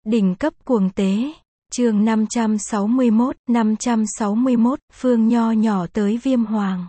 Đỉnh cấp cuồng tế. Chương 561, Phương Nho nhỏ tới Viêm Hoàng.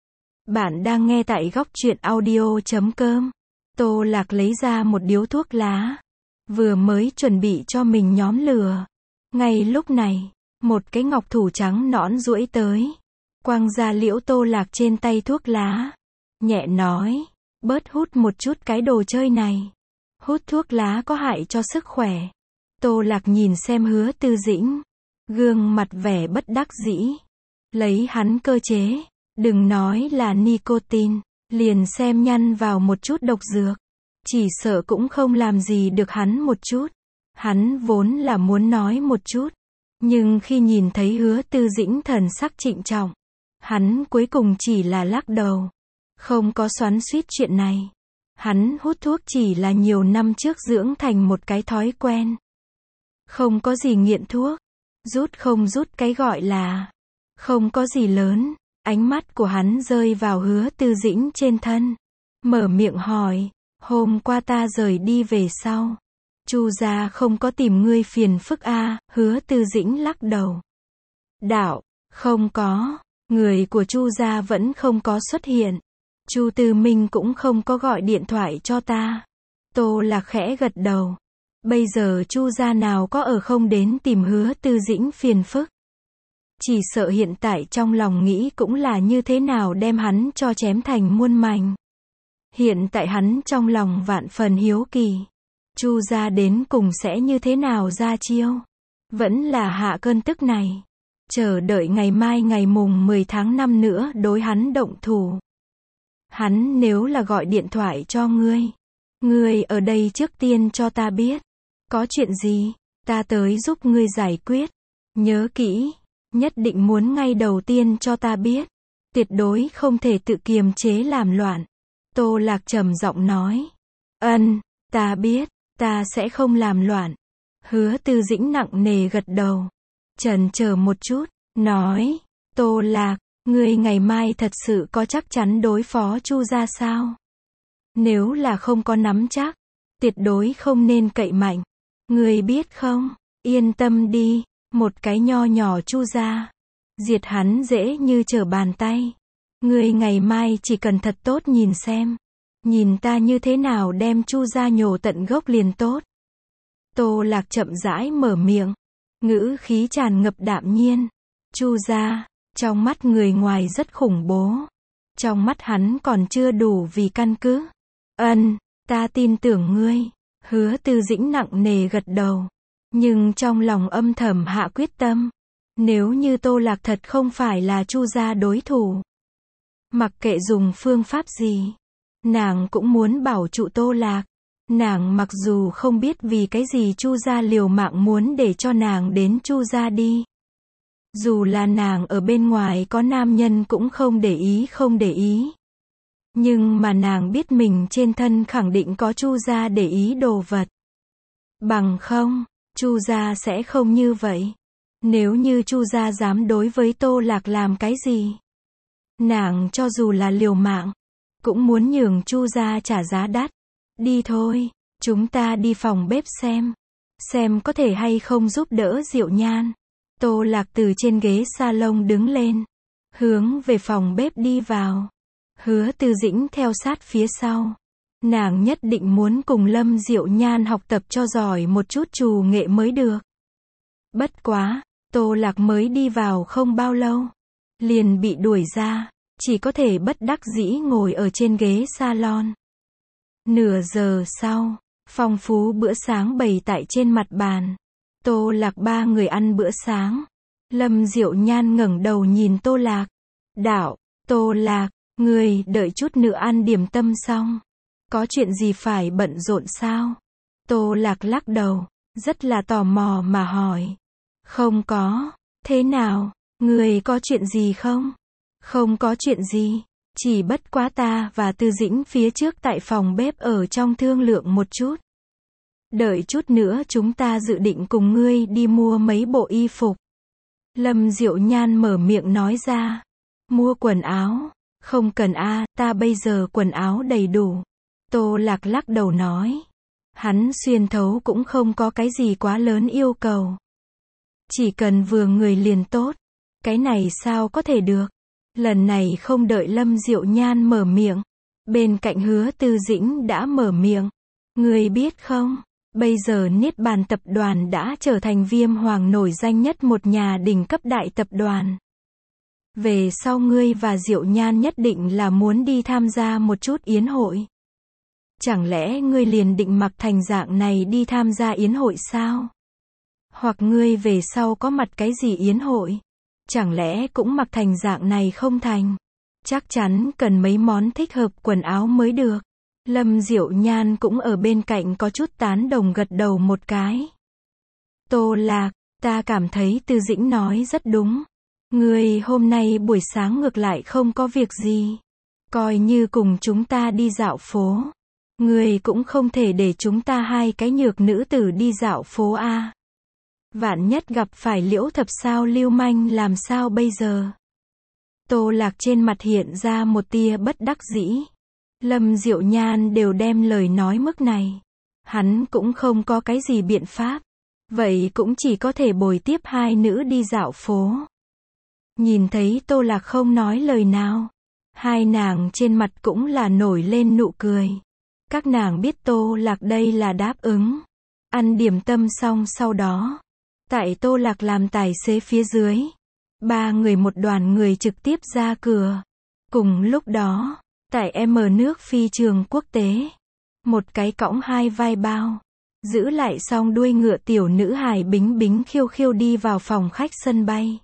Bạn đang nghe tại góc truyện audio.com. Tô Lạc lấy ra một điếu thuốc lá, vừa mới chuẩn bị cho mình nhóm lửa. Ngay lúc này, một cái ngọc thủ trắng nõn duỗi tới, quăng ra liễu Tô Lạc trên tay thuốc lá, nhẹ nói, bớt hút một chút cái đồ chơi này. Hút thuốc lá có hại cho sức khỏe. Tô Lạc nhìn xem Hứa Tư Dĩnh, gương mặt vẻ bất đắc dĩ. Lấy hắn cơ chế, đừng nói là nicotine, liền xem nhăn vào một chút độc dược, chỉ sợ cũng không làm gì được hắn một chút. Hắn vốn là muốn nói một chút, nhưng khi nhìn thấy Hứa Tư Dĩnh thần sắc trịnh trọng, hắn cuối cùng chỉ là lắc đầu, không có xoắn xuýt chuyện này. Hắn hút thuốc chỉ là nhiều năm trước dưỡng thành một cái thói quen. Không có gì nghiện thuốc, rút không rút cái gọi là, không có gì lớn. Ánh mắt của hắn rơi vào Hứa Tư Dĩnh trên thân, mở miệng hỏi, hôm qua ta rời đi về sau, Chu gia không có tìm ngươi phiền phức a? Hứa Tư Dĩnh lắc đầu, đạo, không có, người của Chu gia vẫn không có xuất hiện. Chu Tư Minh cũng không có gọi điện thoại cho ta. Tô Lạc khẽ gật đầu. Bây giờ Chu gia nào có ở không đến tìm Hứa Tư Dĩnh phiền phức. Chỉ sợ hiện tại trong lòng nghĩ cũng là như thế nào đem hắn cho chém thành muôn mảnh. Hiện tại hắn trong lòng vạn phần hiếu kỳ, Chu gia đến cùng sẽ như thế nào ra chiêu. Vẫn là hạ cơn tức này, chờ đợi ngày mai ngày mùng 10 tháng 5 nữa đối hắn động thủ. Hắn nếu là gọi điện thoại cho ngươi ở đây trước tiên cho ta biết, có chuyện gì, ta tới giúp ngươi giải quyết. Nhớ kỹ, nhất định muốn ngay đầu tiên cho ta biết, tuyệt đối không thể tự kiềm chế làm loạn. Tô Lạc trầm giọng nói, ta biết, ta sẽ không làm loạn. Hứa Tư Dĩnh nặng nề gật đầu, chần chờ một chút, nói, Tô Lạc, ngươi ngày mai thật sự có chắc chắn đối phó Chu gia sao? Nếu là không có nắm chắc, tuyệt đối không nên cậy mạnh. Ngươi biết không, yên tâm đi, một cái nho nhỏ Chu gia, diệt hắn dễ như trở bàn tay. Ngươi ngày mai chỉ cần thật tốt nhìn xem, nhìn ta như thế nào đem Chu gia nhổ tận gốc liền tốt. Tô Lạc chậm rãi mở miệng, ngữ khí tràn ngập đạm nhiên. Chu gia, trong mắt người ngoài rất khủng bố, trong mắt hắn còn chưa đủ vì căn cứ. Ta tin tưởng ngươi. Hứa Tư Dĩnh nặng nề gật đầu, nhưng trong lòng âm thầm hạ quyết tâm, nếu như Tô Lạc thật không phải là Chu gia đối thủ, mặc kệ dùng phương pháp gì, nàng cũng muốn bảo trụ Tô Lạc. Nàng mặc dù không biết vì cái gì Chu gia liều mạng muốn để cho nàng đến Chu gia đi. Dù là nàng ở bên ngoài có nam nhân cũng không để ý. Nhưng mà nàng biết mình trên thân khẳng định có Chu gia để ý đồ vật. Bằng không, Chu gia sẽ không như vậy. Nếu như Chu gia dám đối với Tô Lạc làm cái gì, nàng cho dù là liều mạng, cũng muốn nhường Chu gia trả giá đắt. Đi thôi, chúng ta đi phòng bếp xem có thể hay không giúp đỡ Diệu Nhan. Tô Lạc từ trên ghế salon đứng lên, hướng về phòng bếp đi vào. Hứa Tư Dĩnh theo sát phía sau. Nàng nhất định muốn cùng Lâm Diệu Nhan học tập cho giỏi một chút trù nghệ mới được. Bất quá, Tô Lạc mới đi vào không bao lâu, liền bị đuổi ra, chỉ có thể bất đắc dĩ ngồi ở trên ghế salon. Nửa giờ sau, phong phú bữa sáng bày tại trên mặt bàn. Tô Lạc ba người ăn bữa sáng. Lâm Diệu Nhan ngẩng đầu nhìn Tô Lạc, đạo, Tô Lạc, ngươi đợi chút nữa ăn điểm tâm xong, có chuyện gì phải bận rộn sao? Tô Lạc lắc đầu, rất là tò mò mà hỏi. Không có. Thế nào, ngươi có chuyện gì không? Không có chuyện gì, chỉ bất quá ta và Tư Dĩnh phía trước tại phòng bếp ở trong thương lượng một chút. Đợi chút nữa chúng ta dự định cùng ngươi đi mua mấy bộ y phục. Lâm Diệu Nhan mở miệng nói ra. Mua quần áo? Không cần a, ta bây giờ quần áo đầy đủ. Tô Lạc lắc đầu nói. Hắn xuyên thấu cũng không có cái gì quá lớn yêu cầu. Chỉ cần vừa người liền tốt. Cái này sao có thể được. Lần này không đợi Lâm Diệu Nhan mở miệng. Bên cạnh Hứa Tư Dĩnh đã mở miệng. Ngươi biết không, bây giờ Niết Bàn tập đoàn đã trở thành Viêm Hoàng nổi danh nhất một nhà đỉnh cấp đại tập đoàn. Về sau ngươi và Diệu Nhan nhất định là muốn đi tham gia một chút yến hội. Chẳng lẽ ngươi liền định mặc thành dạng này đi tham gia yến hội sao? Hoặc ngươi về sau có mặt cái gì yến hội? Chẳng lẽ cũng mặc thành dạng này không thành? Chắc chắn cần mấy món thích hợp quần áo mới được. Lâm Diệu Nhan cũng ở bên cạnh có chút tán đồng gật đầu một cái. Tô Lạc, ta cảm thấy Tư Dĩnh nói rất đúng. Ngươi hôm nay buổi sáng ngược lại không có việc gì. Coi như cùng chúng ta đi dạo phố. Ngươi cũng không thể để chúng ta hai cái nhược nữ tử đi dạo phố a. Vạn nhất gặp phải Liễu Thập sao lưu manh làm sao bây giờ? Tô Lạc trên mặt hiện ra một tia bất đắc dĩ. Lâm Diệu Nhan đều đem lời nói mức này. Hắn cũng không có cái gì biện pháp. Vậy cũng chỉ có thể bồi tiếp hai nữ đi dạo phố. Nhìn thấy Tô Lạc không nói lời nào. Hai nàng trên mặt cũng là nổi lên nụ cười. Các nàng biết Tô Lạc đây là đáp ứng. Ăn điểm tâm xong sau đó. Tại Tô Lạc làm tài xế phía dưới. Ba người một đoàn người trực tiếp ra cửa. Cùng lúc đó, tại M nước phi trường quốc tế. Một cái cõng hai vai bao. Giữ lại xong đuôi ngựa tiểu nữ hài bính bính khiêu khiêu đi vào phòng khách sân bay.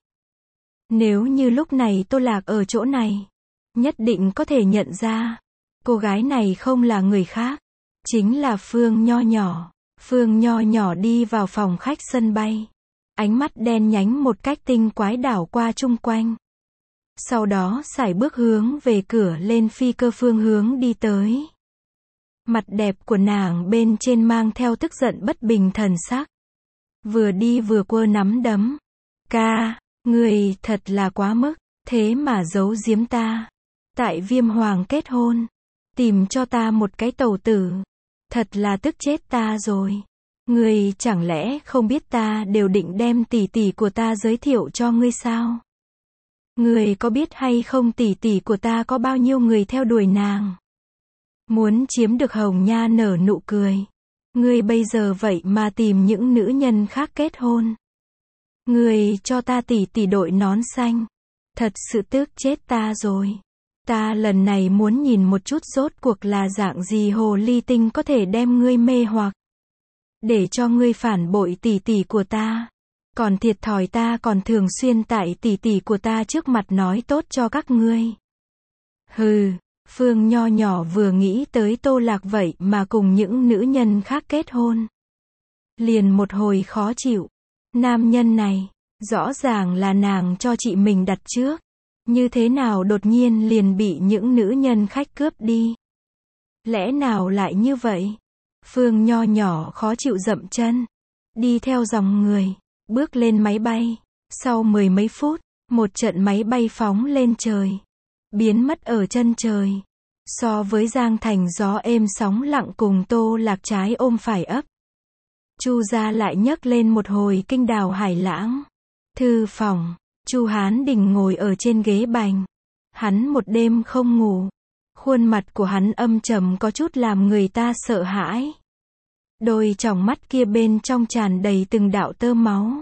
Nếu như lúc này Tô Lạc ở chỗ này, nhất định có thể nhận ra. Cô gái này không là người khác. Chính là Phương Nho Nhỏ. Phương Nho Nhỏ đi vào phòng khách sân bay. Ánh mắt đen nhánh một cách tinh quái đảo qua chung quanh. Sau đó sải bước hướng về cửa lên phi cơ phương hướng đi tới. Mặt đẹp của nàng bên trên mang theo tức giận bất bình thần sắc. Vừa đi vừa quơ nắm đấm. Ca, người thật là quá mức, thế mà giấu giếm ta. Tại Viêm Hoàng kết hôn. Tìm cho ta một cái tàu tử. Thật là tức chết ta rồi. Ngươi chẳng lẽ không biết ta đều định đem tỷ tỷ của ta giới thiệu cho ngươi sao? Ngươi có biết hay không tỷ tỷ của ta có bao nhiêu người theo đuổi nàng? Muốn chiếm được Hồng Nha nở nụ cười. Ngươi bây giờ vậy mà tìm những nữ nhân khác kết hôn. Ngươi cho ta tỷ tỷ đội nón xanh. Thật sự tức chết ta rồi. Ta lần này muốn nhìn một chút rốt cuộc là dạng gì hồ ly tinh có thể đem ngươi mê hoặc. Để cho ngươi phản bội tỷ tỷ của ta. Còn thiệt thòi ta còn thường xuyên tại tỷ tỷ của ta trước mặt nói tốt cho các ngươi. Hừ, Phương Nho Nhỏ vừa nghĩ tới Tô Lạc vậy mà cùng những nữ nhân khác kết hôn. Liền một hồi khó chịu. Nam nhân này, rõ ràng là nàng cho chị mình đặt trước. Như thế nào đột nhiên liền bị những nữ nhân khách cướp đi? Lẽ nào lại như vậy? Phương Nho Nhỏ khó chịu dậm chân. Đi theo dòng người. Bước lên máy bay. Sau 10 mấy phút, một trận máy bay phóng lên trời. Biến mất ở chân trời. So với Giang Thành gió êm sóng lặng cùng Tô Lạc trái ôm phải ấp. Chu gia lại nhấc lên một hồi kinh đào hải lãng. Thư phòng. Chu Hán Đình ngồi ở trên ghế bành. Hắn một đêm không ngủ. Khuôn mặt của hắn âm trầm có chút làm người ta sợ hãi. Đôi tròng mắt kia bên trong tràn đầy từng đạo tơ máu.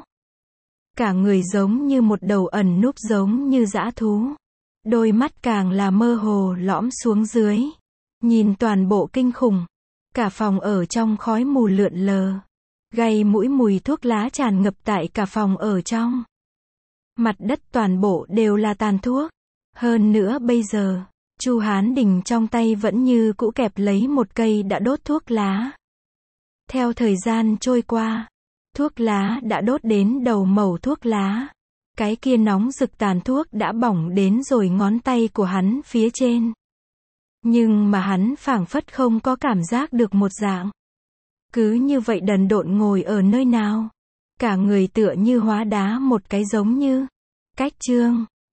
Cả người giống như một đầu ẩn núp giống như dã thú. Đôi mắt càng là mơ hồ lõm xuống dưới. Nhìn toàn bộ kinh khủng. Cả phòng ở trong khói mù lượn lờ. Gây mũi mùi thuốc lá tràn ngập tại cả phòng ở trong. Mặt đất toàn bộ đều là tàn thuốc. Hơn nữa bây giờ, Chu Hán Đình trong tay vẫn như cũ kẹp lấy một cây đã đốt thuốc lá. Theo thời gian trôi qua, thuốc lá đã đốt đến đầu mẩu thuốc lá. Cái kia nóng rực tàn thuốc đã bỏng đến rồi ngón tay của hắn phía trên. Nhưng mà hắn phảng phất không có cảm giác được một dạng. Cứ như vậy đần độn ngồi ở nơi nào. Cả người tựa như hóa đá một cái giống như. Cách chương.